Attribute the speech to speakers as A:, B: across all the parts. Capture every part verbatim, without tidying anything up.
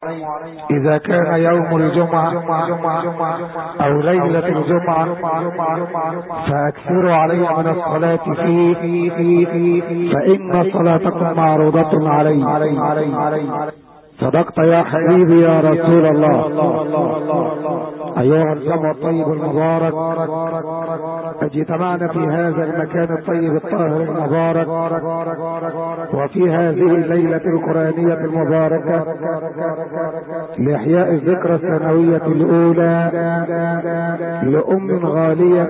A: إذا كان يوم الجمعة أو ليلة الجمعة فأكثروا علي من الصلاة فيه فإن صلاتكم معروضة علي. صدقت يا حبيبي يا رسول الله. أيها الجمع الطيب المبارك، اجتمعنا في هذا المكان الطيب الطاهر المبارك وفي هذه الليلة القرآنية المباركة لإحياء الذكرى السنوية الأولى لأم غالية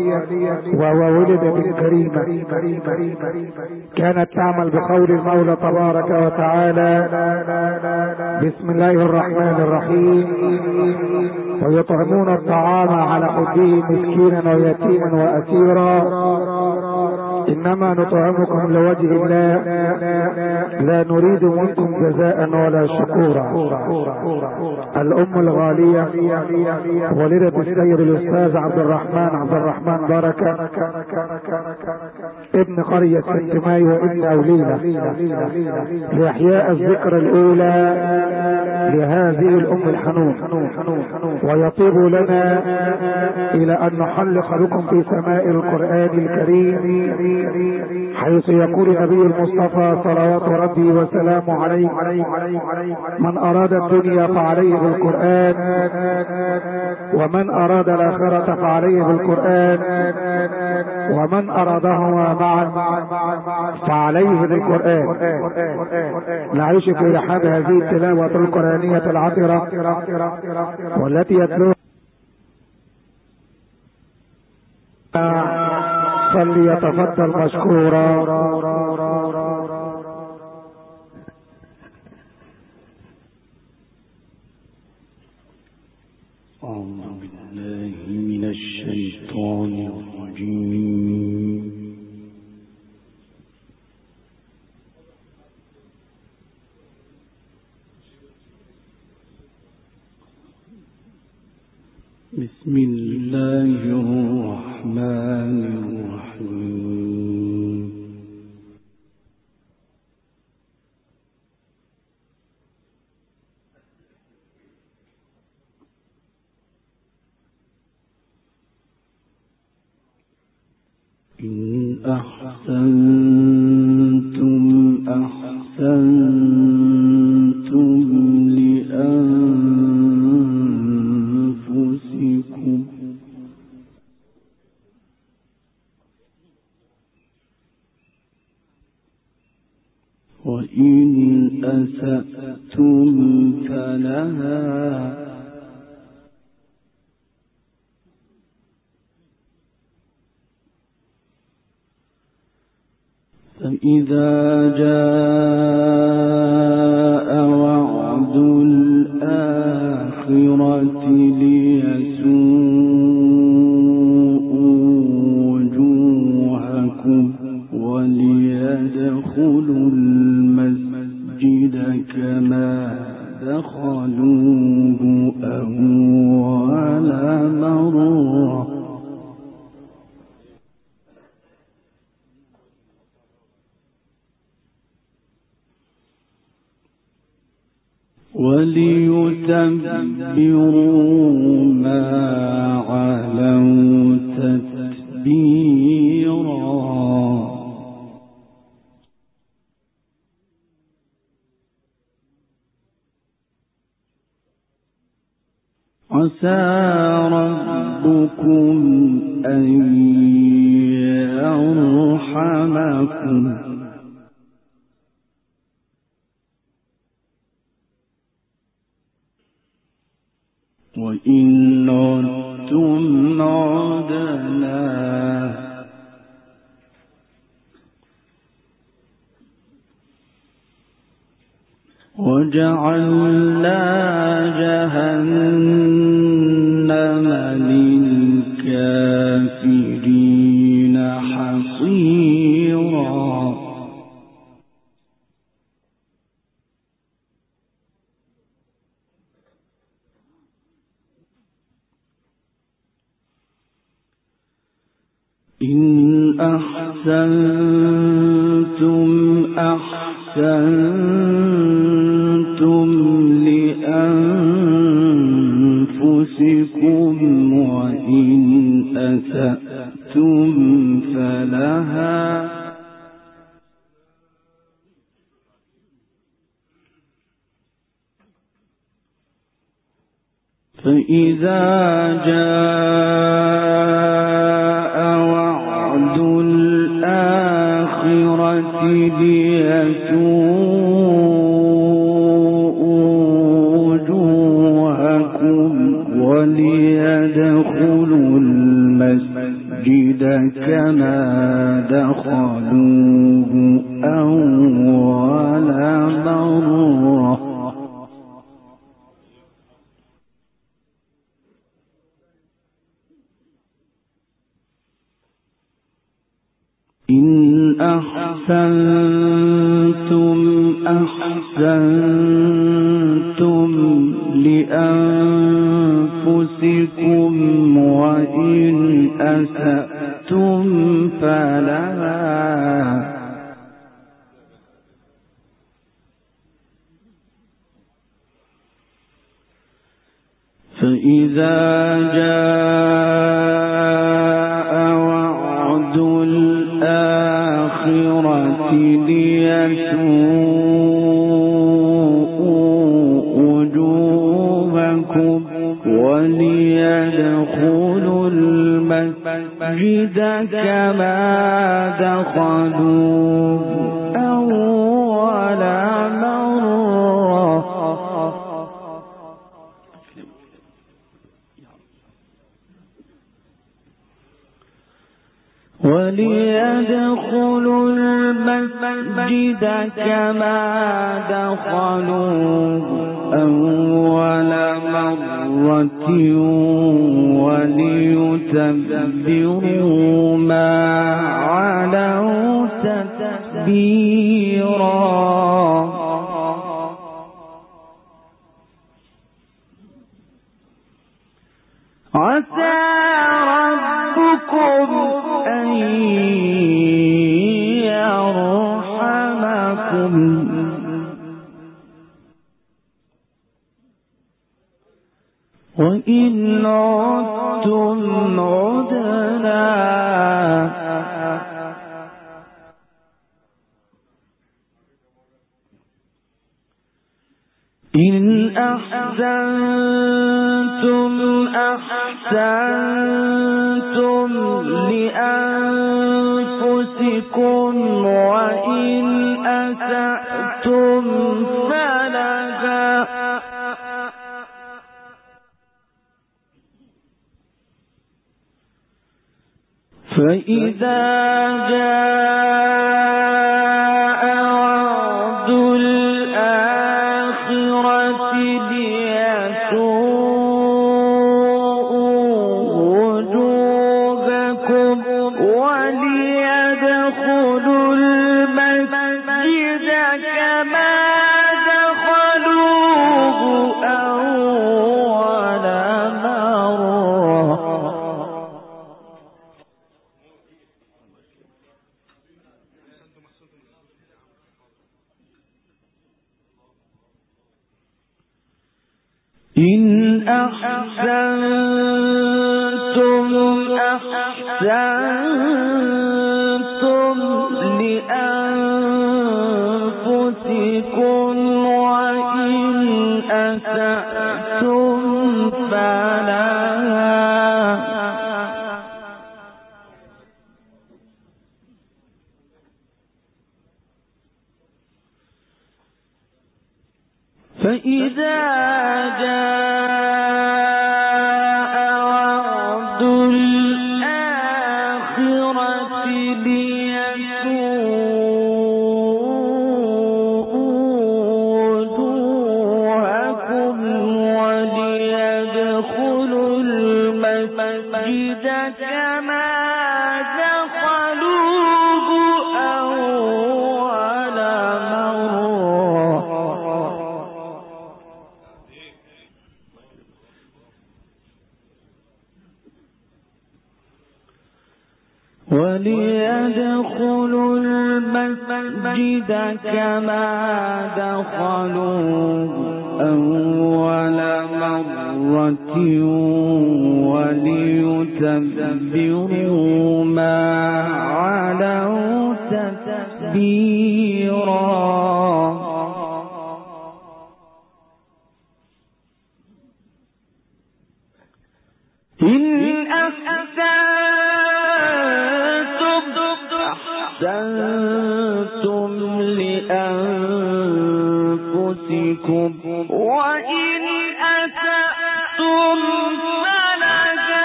A: وولدت كريمة كانت تعمل بقول المولى تبارك وتعالى: بسم الله الرحمن الرحيم، ويطعمون الطعام على حبه مسكينا ويتيما وأسيرا إنما نطعمكم لوجه الله لا نريد منكم جزاء ولا شكورا. الأم الغالية ولدت السيد الأستاذ عبد الرحمن عبد الرحمن بركة ابن قرية ست ماي وابن أوليلة لإحياء الذكرى الأولى لهذه الأم الحنون. ويطيب لنا إلى أن نحلق بكم في سماء القرآن الكريم حيث يقول النبي المصطفى صلوات ربي وسلامه عليه: من أراد الدنيا فعليه بالقرآن، ومن أراد الآخرة فعليه بالقرآن، ومن أرادهما معا فعليه بالقرآن. نعيش في رحاب هذه التلاوة القرآنية العطرة والتي يتلوها فليتفضل مشكورا.
B: أعوذ بالله من الشيطان الرجيم. بسم الله الرحمن الرحيم. إن أحسنتم أحسنتم لأنفسكم، وإن أسأتم فلها، فإذا جاء وعد الآخرة ليسوءوا وجوهكم وليدخلوا المسجد كما دخلوه أول مرة، وليتبروا ما علوا تتبيرا. عسى ربكم أن يرحمكم، وإن عدتم عدنا، وجعلنا جهنم للكافرين حصيرا. إن أحسنتم أحسنتم لأنفسكم، فإذا جاء وعد الآخرة ليسوءوا وجوهكم وليدخلوا المسجد كما دخلوه أول مرة إن أحسنتم أحسنتم لأنفسكم وإن أسأتم فلها فإذا جاء وعد الآخرة ليسوءوا وجوهكم وليدخلوا المسجد كما دخلوه أول مرة وليدخلوا المسجد كما دخلوه أول مرة وليتبروا ما علوا تتبيرا عسى ربكم أن يرحمكم وإن عدتم عدنا إن أحسنتم أحسنتم لأنفسكم وإن أسأتم فلها فإذا جاء وعد الآخرة ليسوءوا وجوهكم وليدخلوا المسجد كما دخلوه أول مرة إن أحسنتم أحسنتم لأنفسكم وإن أسأتم فلها فإذا جاء وعد الآخرة ليسوءوا وجوهكم وليدخلوا المسجد كما دخلوه أول مرة وليدخلوا المسجد كما دخلوه أول مرة وليتبروا ما علوا تتبيرا إن أحسنتم أحسنتم لأنفسكم وإن أسأتم فلها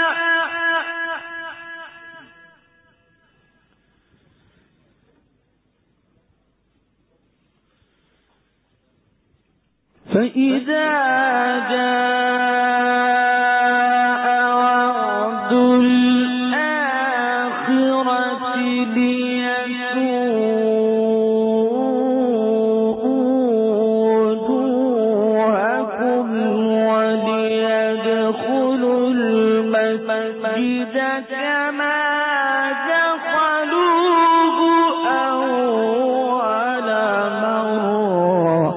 B: فإذا جاء وعد الآخرة ليسوءوا وجوهكم وليدخلوا المسجد كما دخلوه أول مرة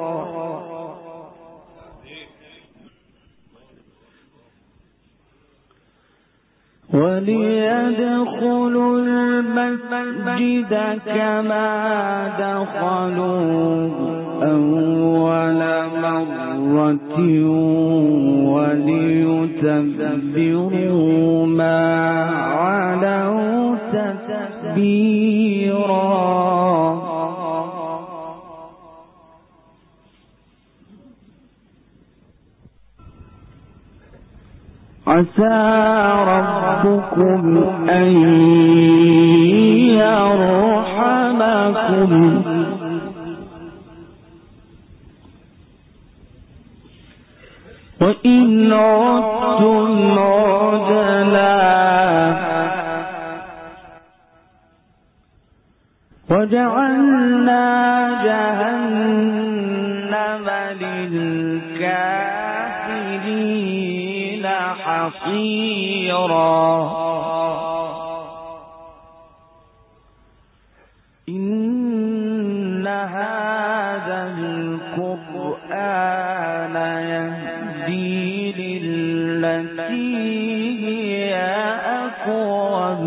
B: وليدخلوا المسجد كما دخلوه أول مرة وليتبروا ما علوا تتبيرا. عسى ربكم أن يرحمكم وإن عدتم عدنا وجعلنا جهنم للكافرين حصيرا. إن هذا القرآن يهدي للتي هي أقوم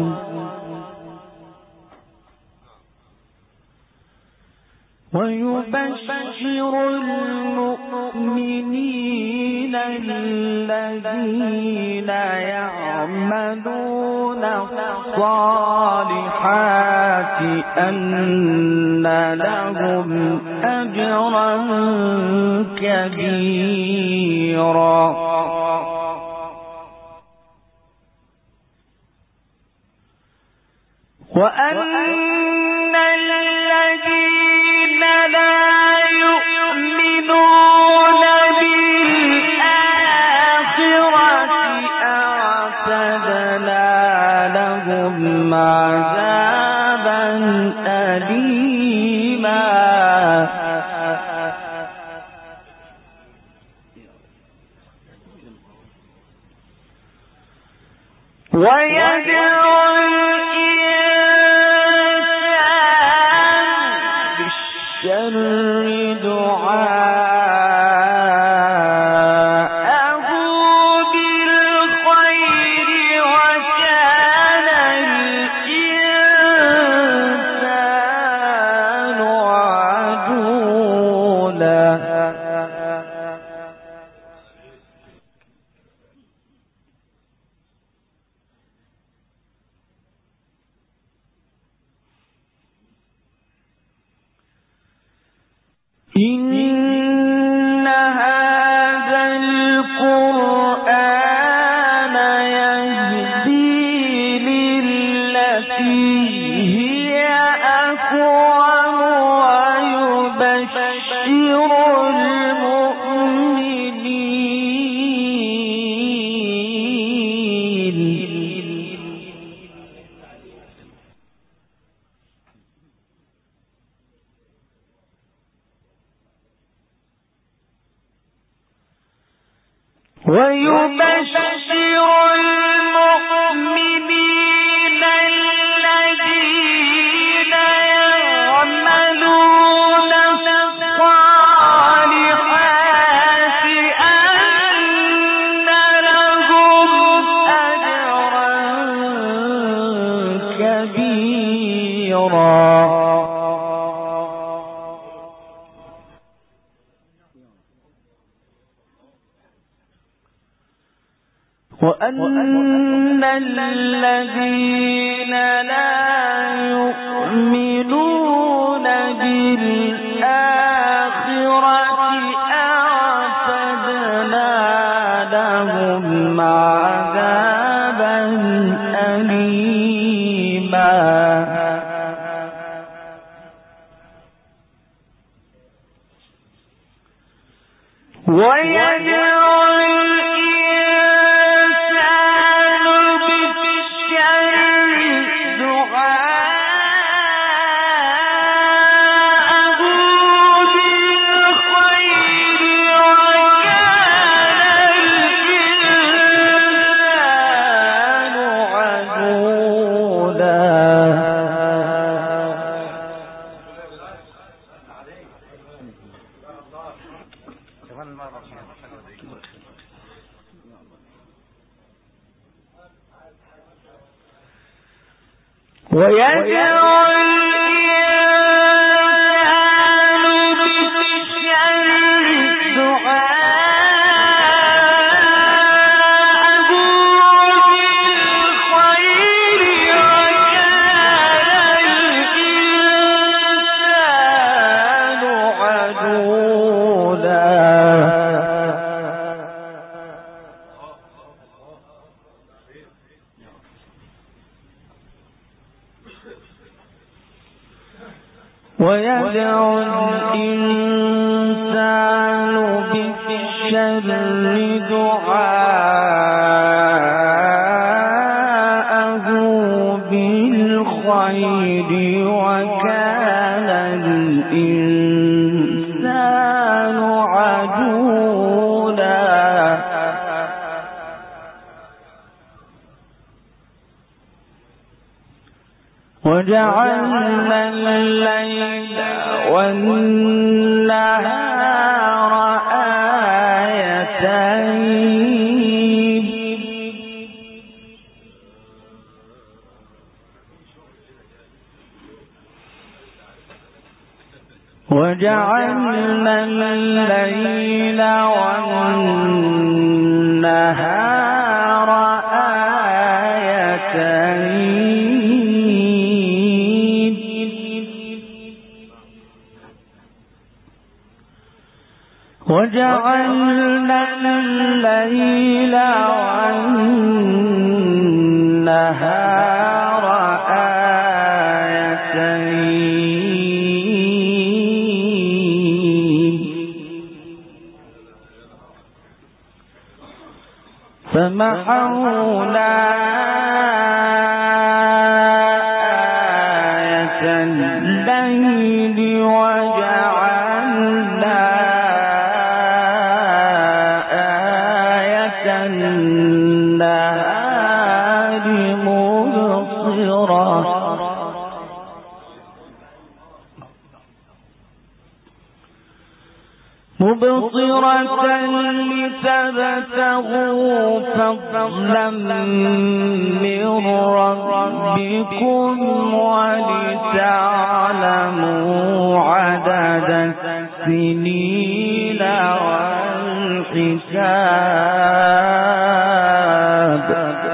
B: ويبشر المؤمنين الذين يعملون الصالحات أن لهم أجرا كبيرا. وأن الذين لا يؤمنون بالآخرة أعتدنا لهم عذابا أليما. ويدعو الشر دعاءه بالخير وكان الإنسان عجولا. إن هذا القرآن يهدي للتي هي أقوم ويبشر المؤمنين ويبشر المؤمنين الذين يعملون الصالحات أن لهم أجرا كبيرا. وأن الذين لا يؤمنون بالآخرة أعتدنا لهم عذابا أليما ويدعو ويدعو الإنسان بالشر دعاءه بالخير وكان الإنسان عجولا ويدعو الإنسان بالشر دعاءه بالخير وكان الإنسان عجولا وجعلنا الليل والنهار آيتين وجعلنا الليل والنهار آيتين وجعلنا الليل والنهار آيتين فمحونا آية الليل وجعلنا النهار مبصرة مبصرة لتبتغوا فضلا من ربكم ولتعلموا عدد السنين والحساب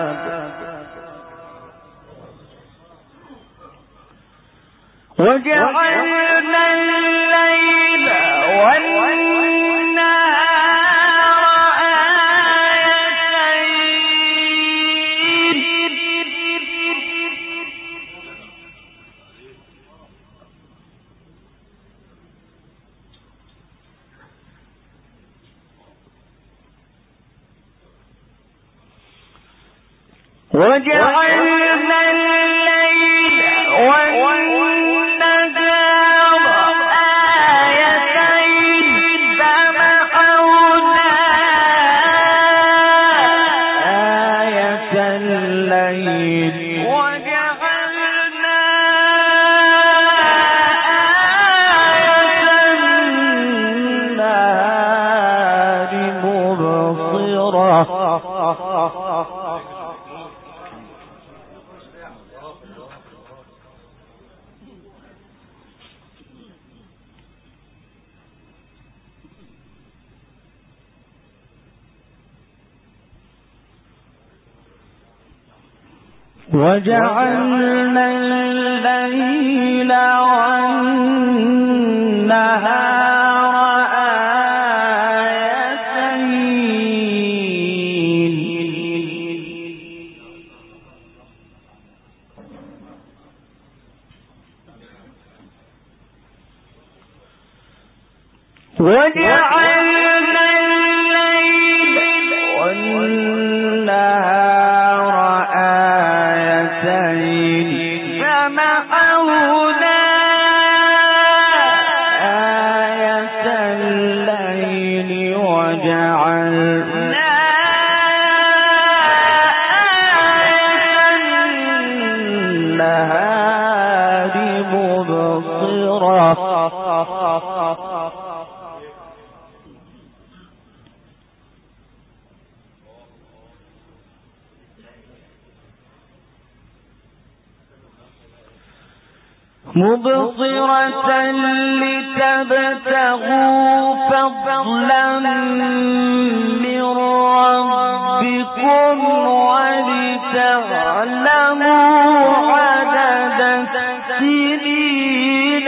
B: وجعلنا الليل والنهار آيتين وجعلنا الليل والنهار آيتين فمحونا آية الليل وجعلنا آية النهار مبصرة وجعلنا الليل والنهار آيتين وجعلنا الليل والنهار آيتين فمحونا آية الليل وجعلنا آية النهار مبصرة مبصرة لتبتغوا فضلا من ربكم ولتعلموا عدد السنين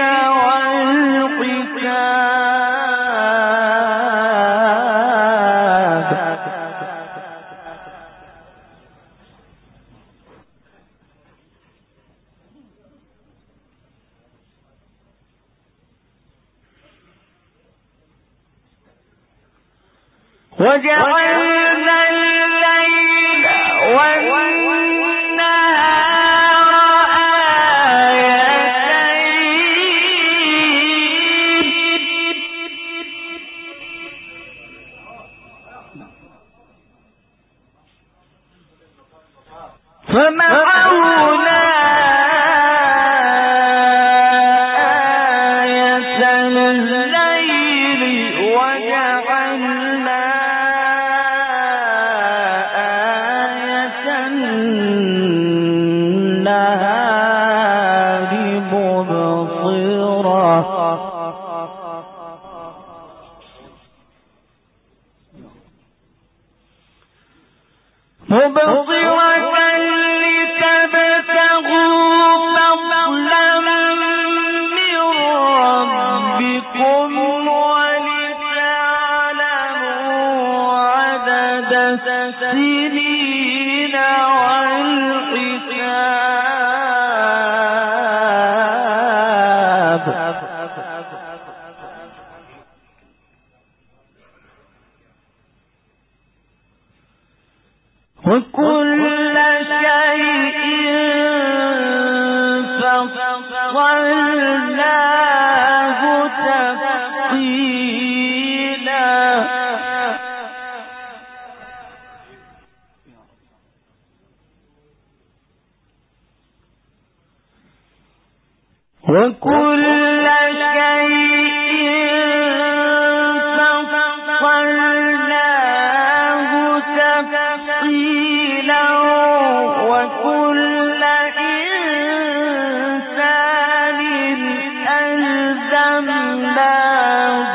B: والحساب وجعلنا الليل والنهار آيتين فمحونا آية الليل وجعلنا النهار مبصرة مبصرة لتبتغوا فضلا من ربكم ولتعلموا عدد السنين والحساب وكل شيء فصلناه تفصيلا وكل شيء فصلناه تفصيلا وكل إنسان ألزمناه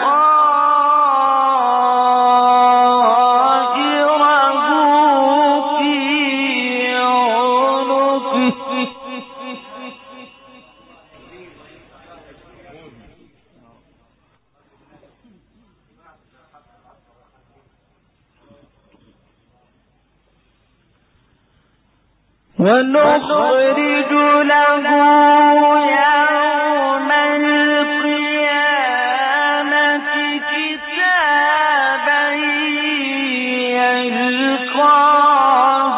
B: طائره في عنقه ونخرج له يوم القيامة كتابا يلقاه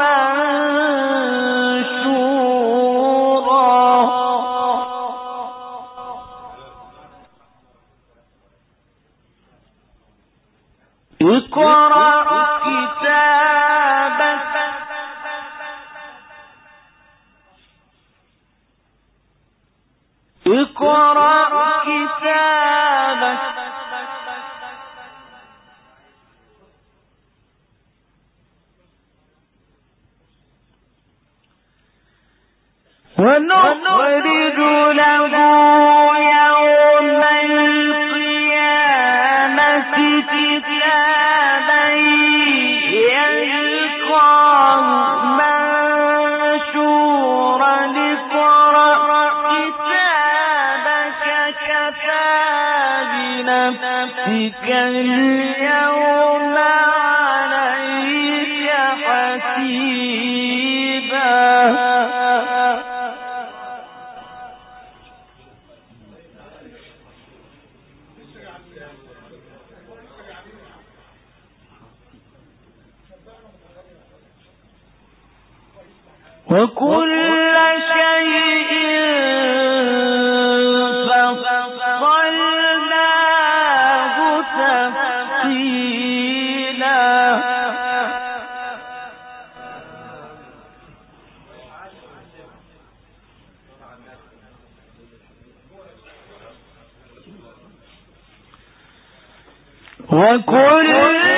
B: منشورا اقرأ كتابك اقرأ كتابك ونخرج له يوم القيامة كتابا يلقاه منشورا نفسك اليوم عليك حسيبا وكل شيء فصلناه تفصيلا وكل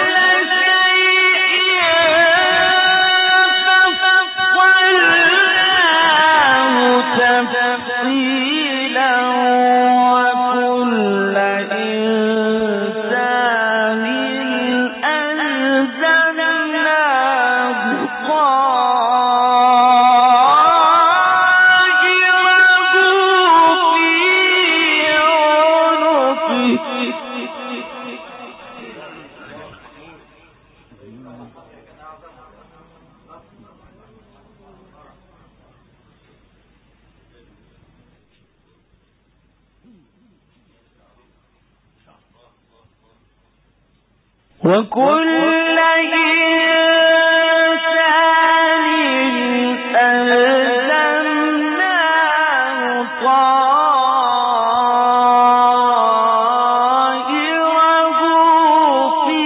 B: وكل إنسان ألزمناه طائره في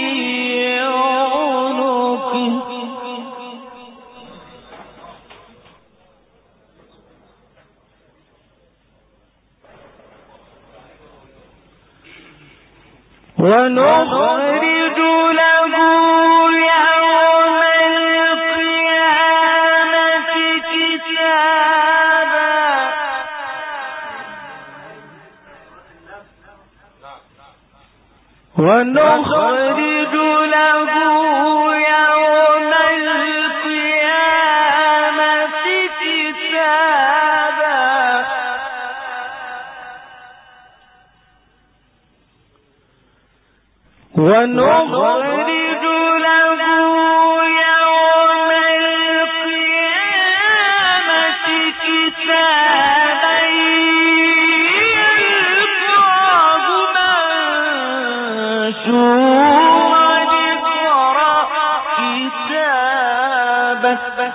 B: عنقه ونخرج له يوم القيامة كتابا ونخرج له يوم القيامة كتابا ونخرج له يوم القيامة كتابا يلقاه منشورا اقرأ كتابك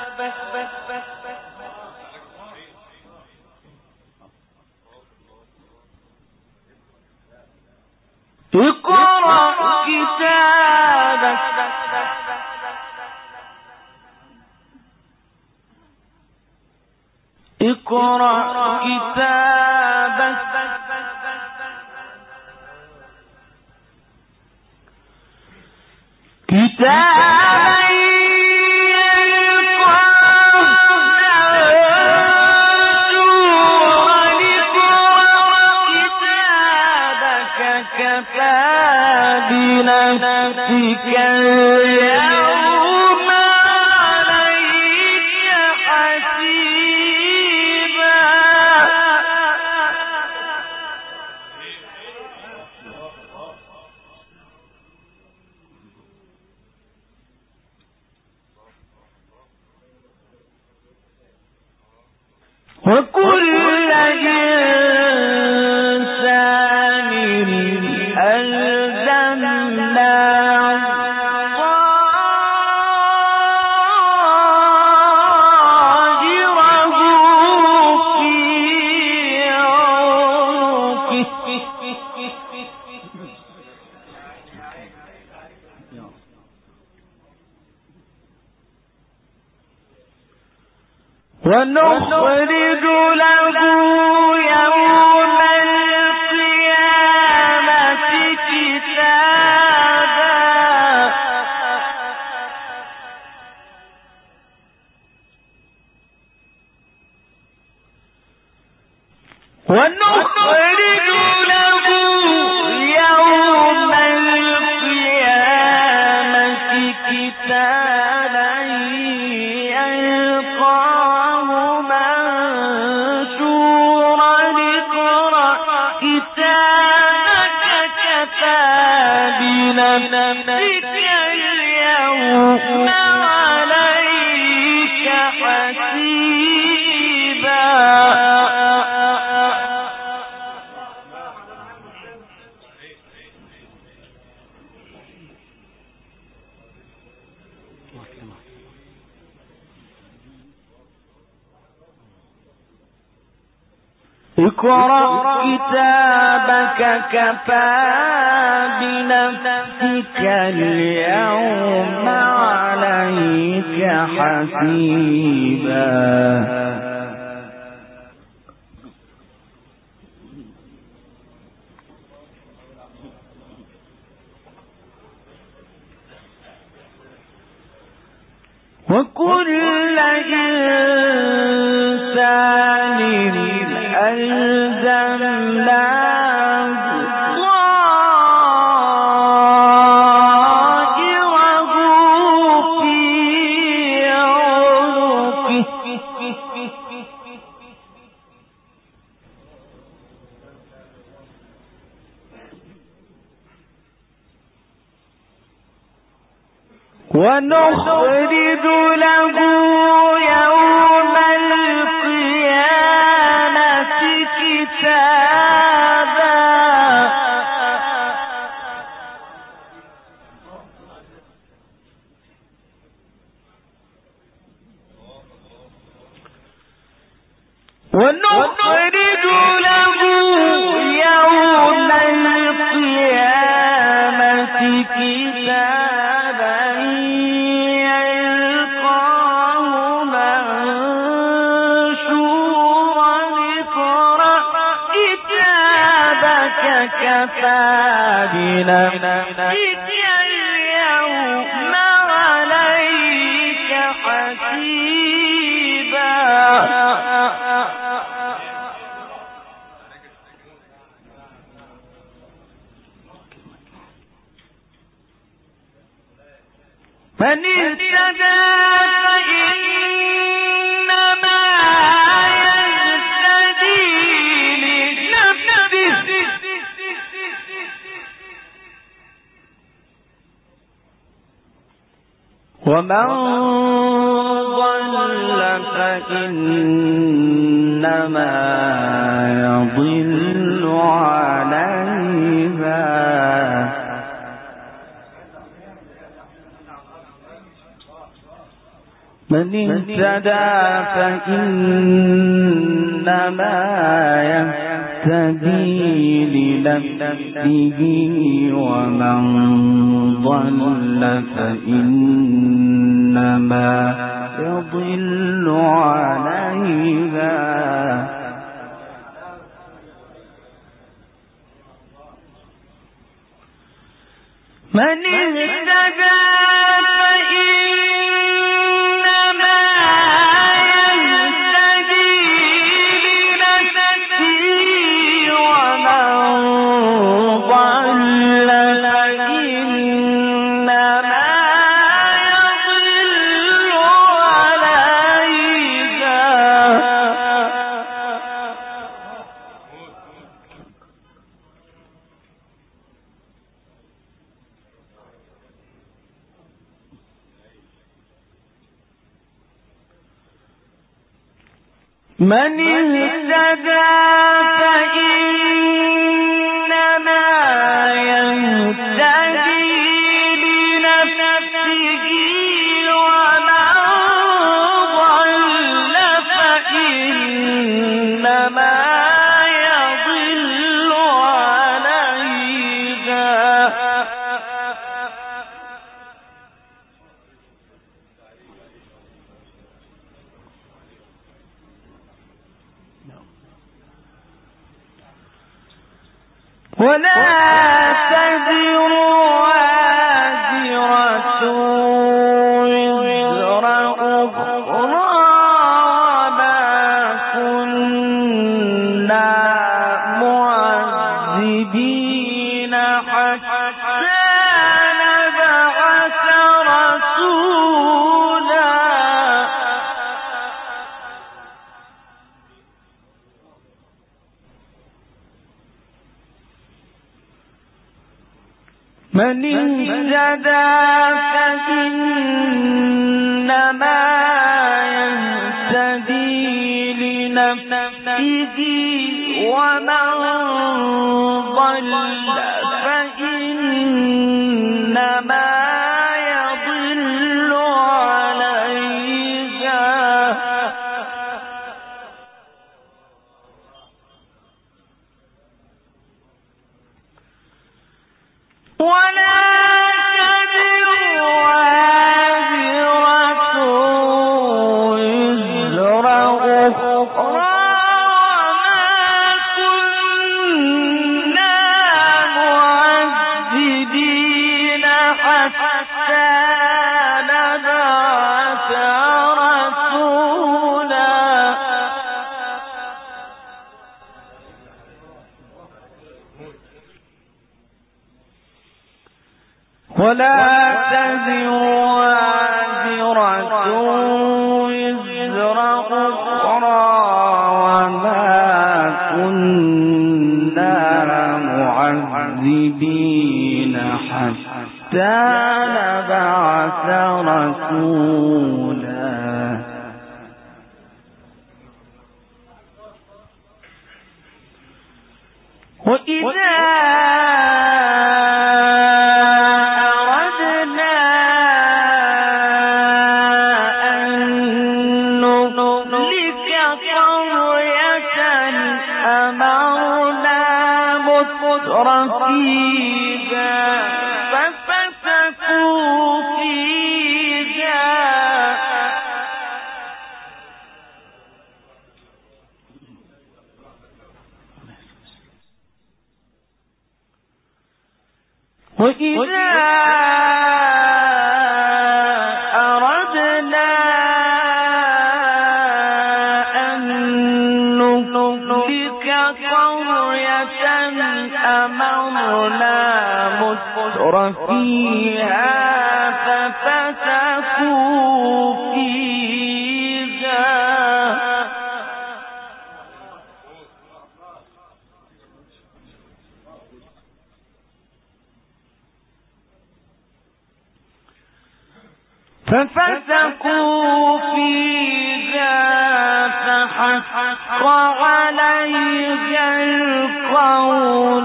B: اقرأ كتابك اقرأ كتابك كتابا كفى بنفسك اليوم عليك حسيبا وكل إنسان ألزمناه طائره في عنقه ونخرج له يوم القيامة كتابا ونخرج له يوم القيامة كتابا يلقاه منشورا لنفسك اليوم عليك حسيبا. اقرأ كتابك كفى بنفسك اليوم عليك حسيبا. وكل إنسان ألزمناه طائره في عنقه ونخرج له يوم القيامة كتابا. ونخرج له يوم القيامة كتابا يلقاه منشورا. اقرأ كتابك كفى بنفسك اليوم عليك حسيبا. من اهتدى فإنما يهتدي لنفسه ومن ضل فإنما يضل عليها. من اهتدى فإنما يهتدي لنفسه ومن ضل فإنما يضل عليها. من اهتدى من اهتدى فإنما يهتدي لنفسه ومن ضل فإنما يضل عليها. ولا تزر وازرة وزر أخرى وما كنا معذبين حتى نبعث رسولا. من اهتدى فإنما يهتدي لنفسه ومن ضل فإنما يضل عليها ولا ولا تزر وازرة وزر أخرى وما كنا معذبين حتى نبعث رسولا وإذا وإذا أردنا أن نهلك قرية أمرنا متر فيها ففسقوا فيها ففسقوا فيها فحق عليها القول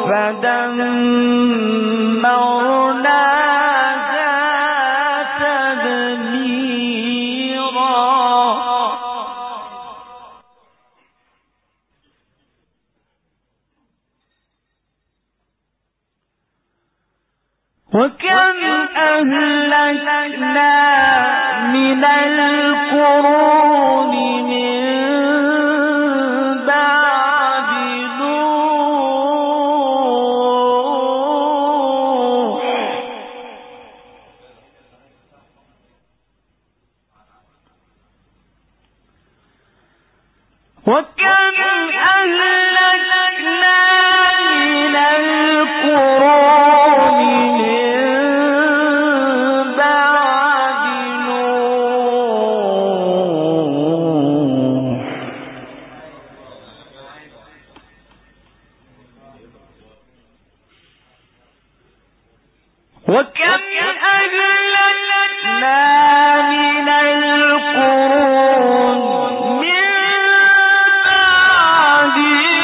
B: فدمرناها تدميرا وكم أهلكنا من القرون من بعد نوح وكم أهلكنا من القرون وكم أهلكنا من القرون من بعد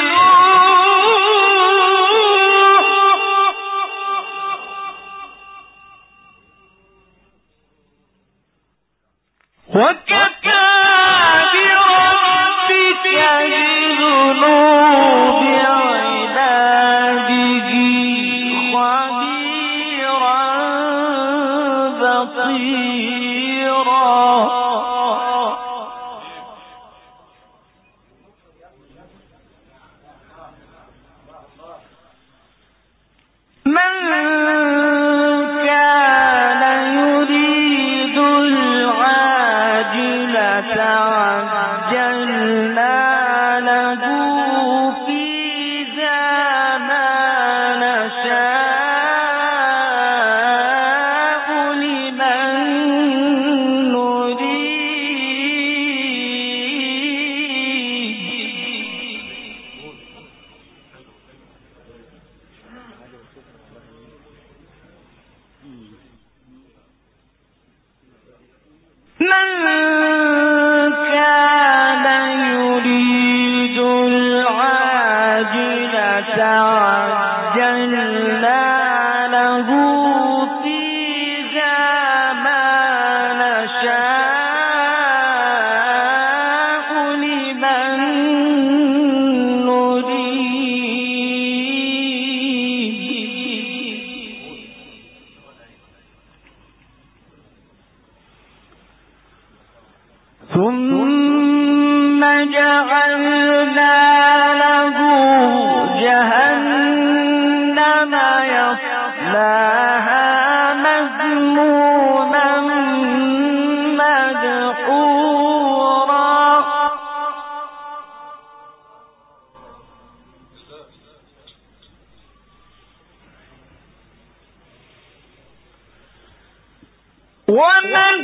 B: نوح وكفى بربك بذنوب عباده خبيرا بصيرا من كان يريد العاجلة عجلنا له فيها ما نشاء لمن ثم جعلنا له جهنم يصلاها مذموما مدحورا ومن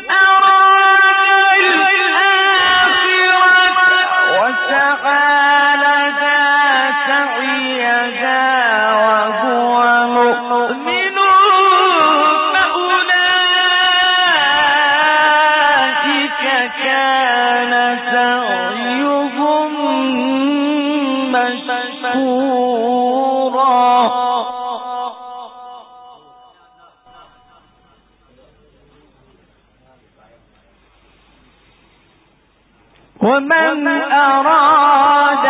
B: أراد الآخرة وسعى لها سعيها وهو مؤمن فأولئك كان سعيهم مشكورا ومن أراد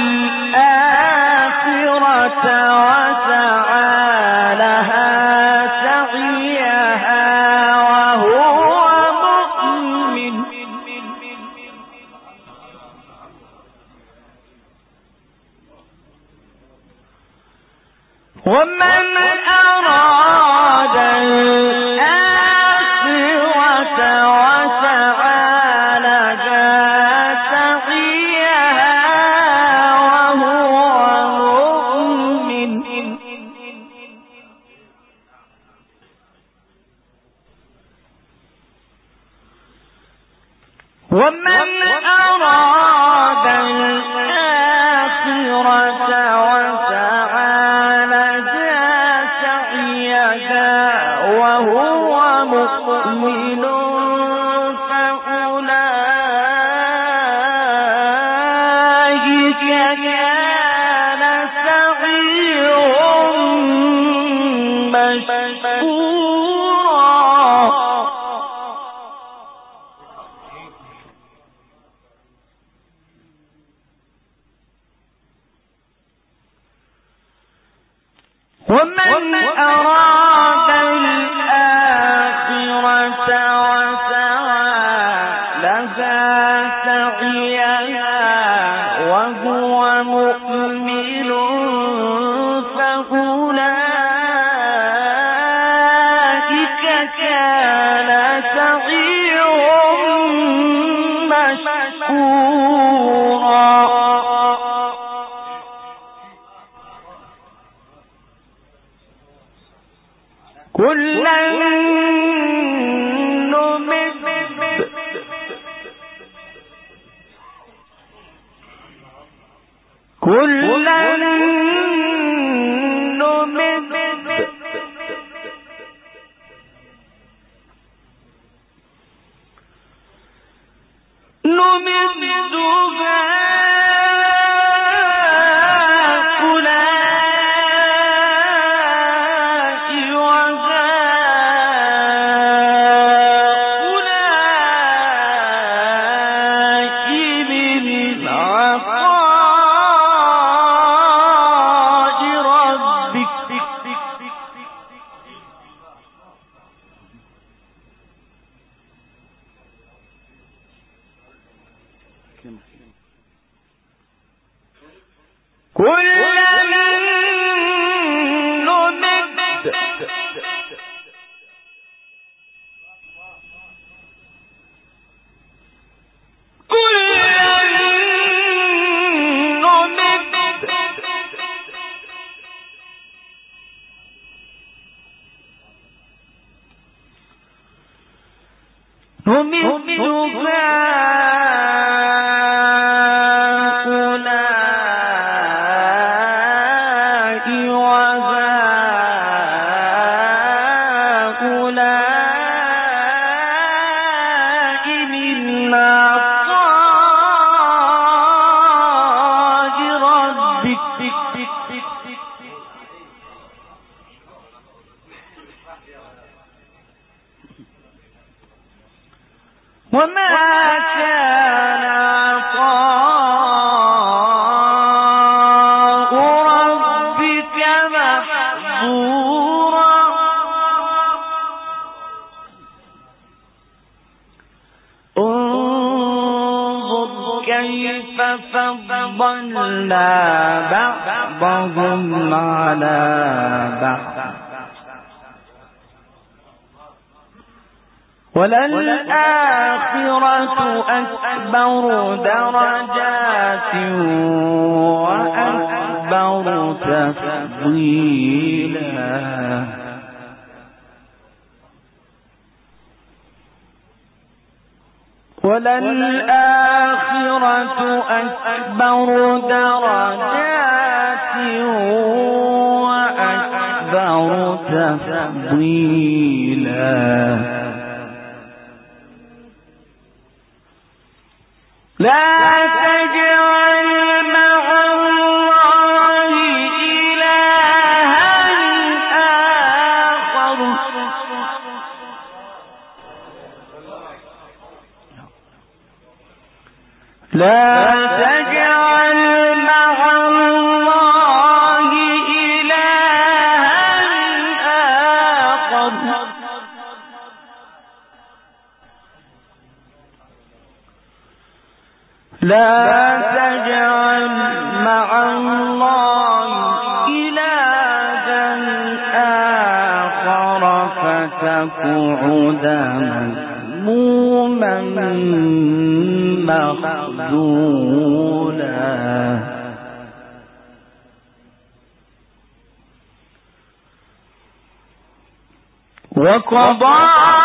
B: الآخرة وسعى لها سعيها وهو مؤمن ومن أراد الآخرة وسعى ومن أراد الآخرة وسعى لها سعيها وهو مؤمن فأولئك كان سعيهم مشكورا ومن أراد الآخرة وسعى لها سعيها وهو مؤمن فأولئك كان سعيهم مشكورا كلا نمد كلا نمد نمد وما كان عطاء ربك محظورا انظر كيف فضلنا بعضهم على بعض وللآخرة أكبر درجات وأكبر تفضيلا وللآخرة أكبر درجات وأكبر تفضيلا لا تجعل مع الله إلها آخر لا تجعل مع الله إلها آخر لا تجعل مع الله إلها آخر فتقعد مذموما مخذولا وقضى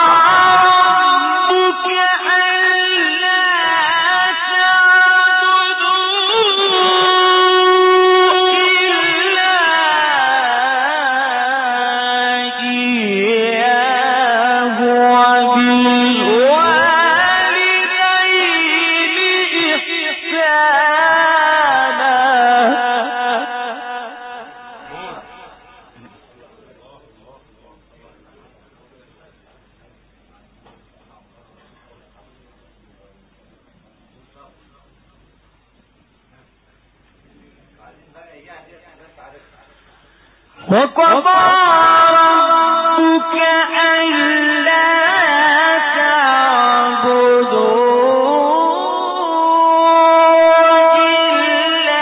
B: وقضى ربك ألا تعبدوا إلا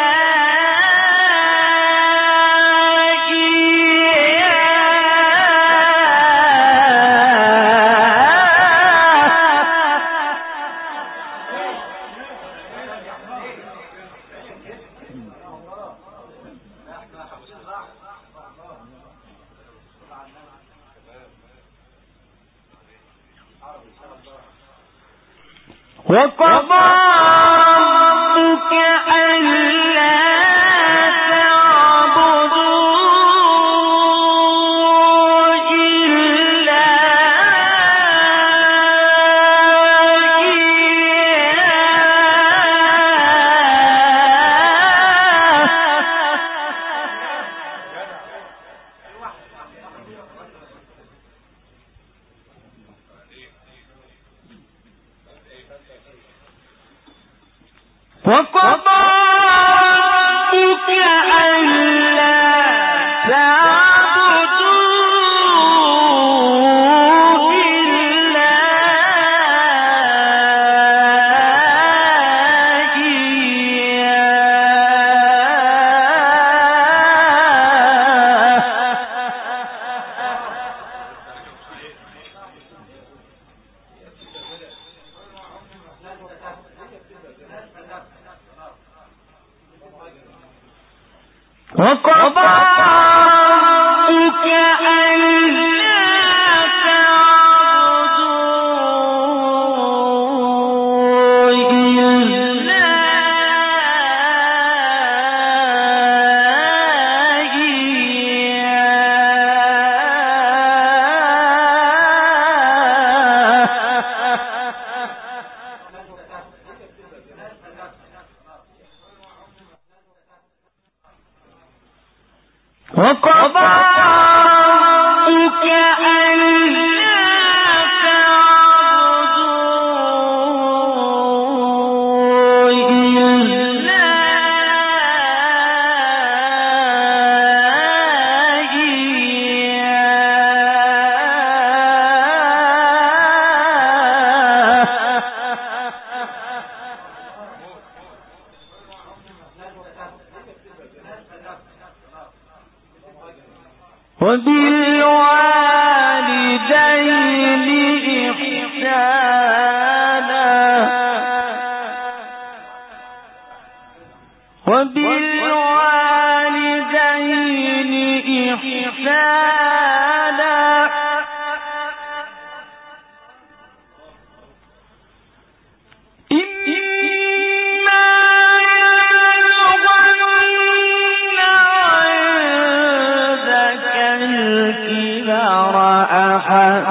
B: وقضى ربك ألا تعبدوا إلا وقضى ربك ألا تعبدوا إلا وقضى ربك ألا تعبدوا إلا إياه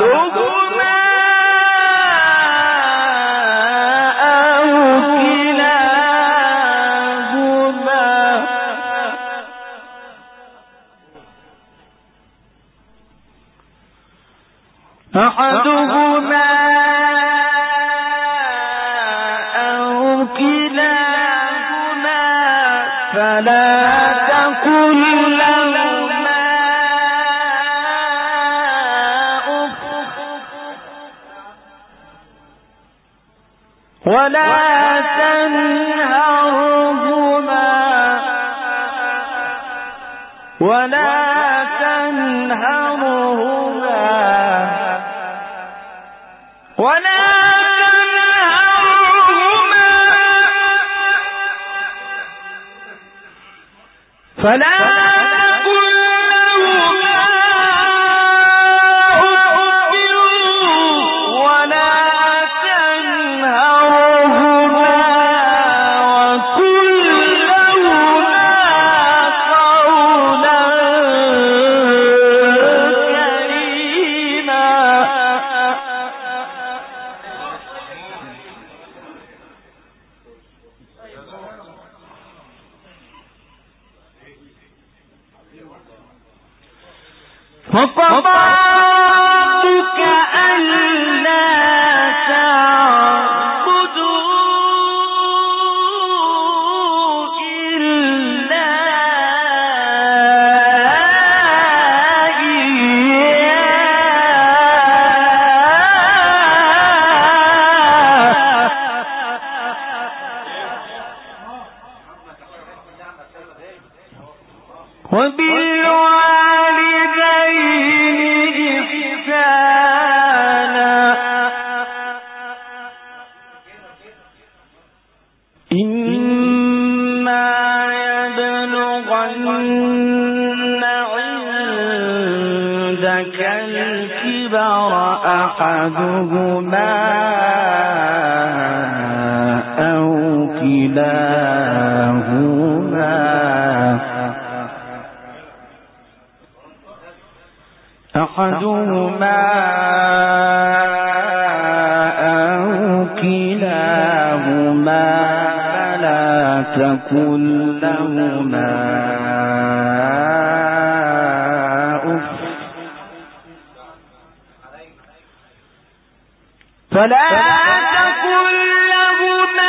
B: أحدهما أو كلاهما فلا تقل لهما أف ولا تنهرهما ولا تنهرهما ولا تنهرهما فلا تقل لهما أف ولا تنهرهما وقل لهما قولا كريما. وقضى ربك ألا تعبدوا إلا إياه وبالوالدين إحسانا إما يبلغن عندك الكبر أحدهما أو كلاهما أحدهما أو كلاهما فلا تقل لهما أف فلا تقل لهما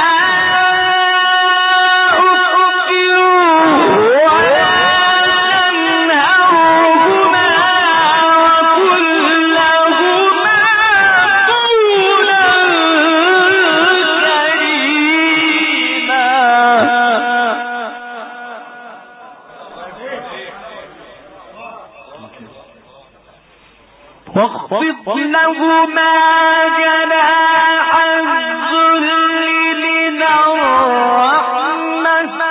B: واخفض لهما جناح الذل من الرحمة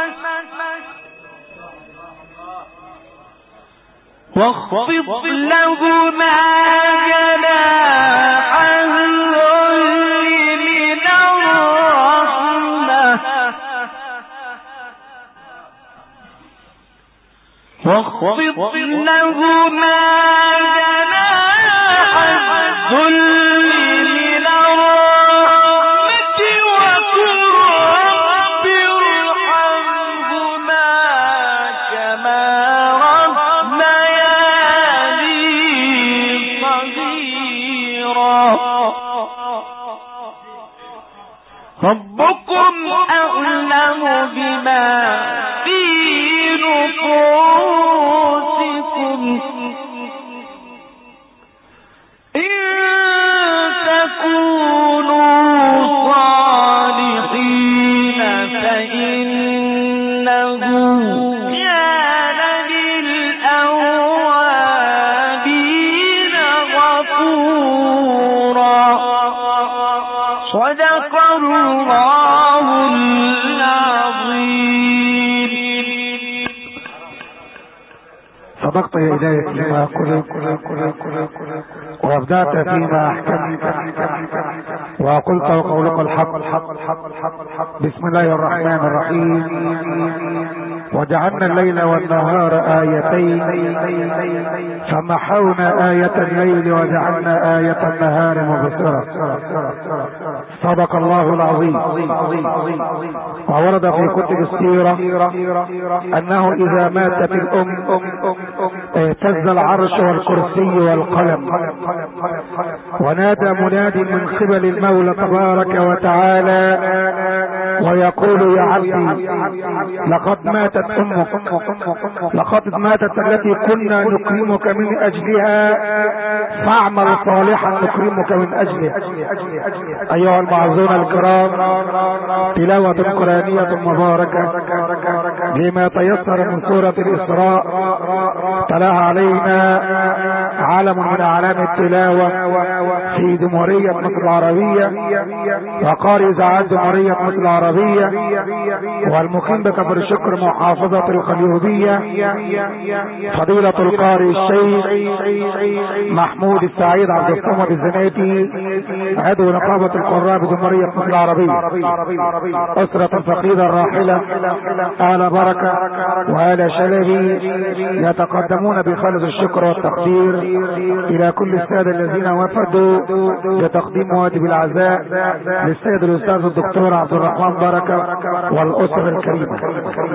B: واخفض لهما جناح الذل من الرحمة واخفض لهما ذل من الرحمة وقل رب ارحمهما كما ربياني صغيرا ربكم أعلم بما في نفوسكم صدق الله العظيم.
A: صدقت يا إلهي فيما قلت وأبدعت فيما أحكمت وقلت وقولك الحق. بسم الله الرحمن الرحيم وجعلنا الليل والنهار آيتين فمحونا آية الليل وجعلنا آية النهار مبصرة. صدق الله العظيم. وورد في كتب السيرة أنه إذا ماتت الأم اهتز العرش والكرسي والقلم، ونادى مناد من قبل المولى تبارك وتعالى ويقول: يا عبدي لقد ماتت أمك، لقد ماتت التي كنا نكرمك من أجلها، فاعمل صالحا نكرمك من أجله. أيها المعزون الكرام، تلاوة قرآنية مباركة لما تيسر من سورة الإسراء تلاها علينا علم من أعلام التلاوة في جمهورية مصر العربية وقارئ إذاعة جمهورية مصر العربية والمقيم بكفر الشكر محافظة القليوبية فضيلة القارئ الشيخ محمود السعيد عبد الصمد الزناتي عضو نقابة القراء بجمهورية مصر العربية. أسرة الفقيدة الراحلة آل بركة وآل شلبي يتقدمون بخالص الشكر والتقدير إلى كل السادة الذين وفدوا لتقديم واجب العزاء للسيد الأستاذ الدكتور عبد الرحمن بركة والأسرة الكريمة.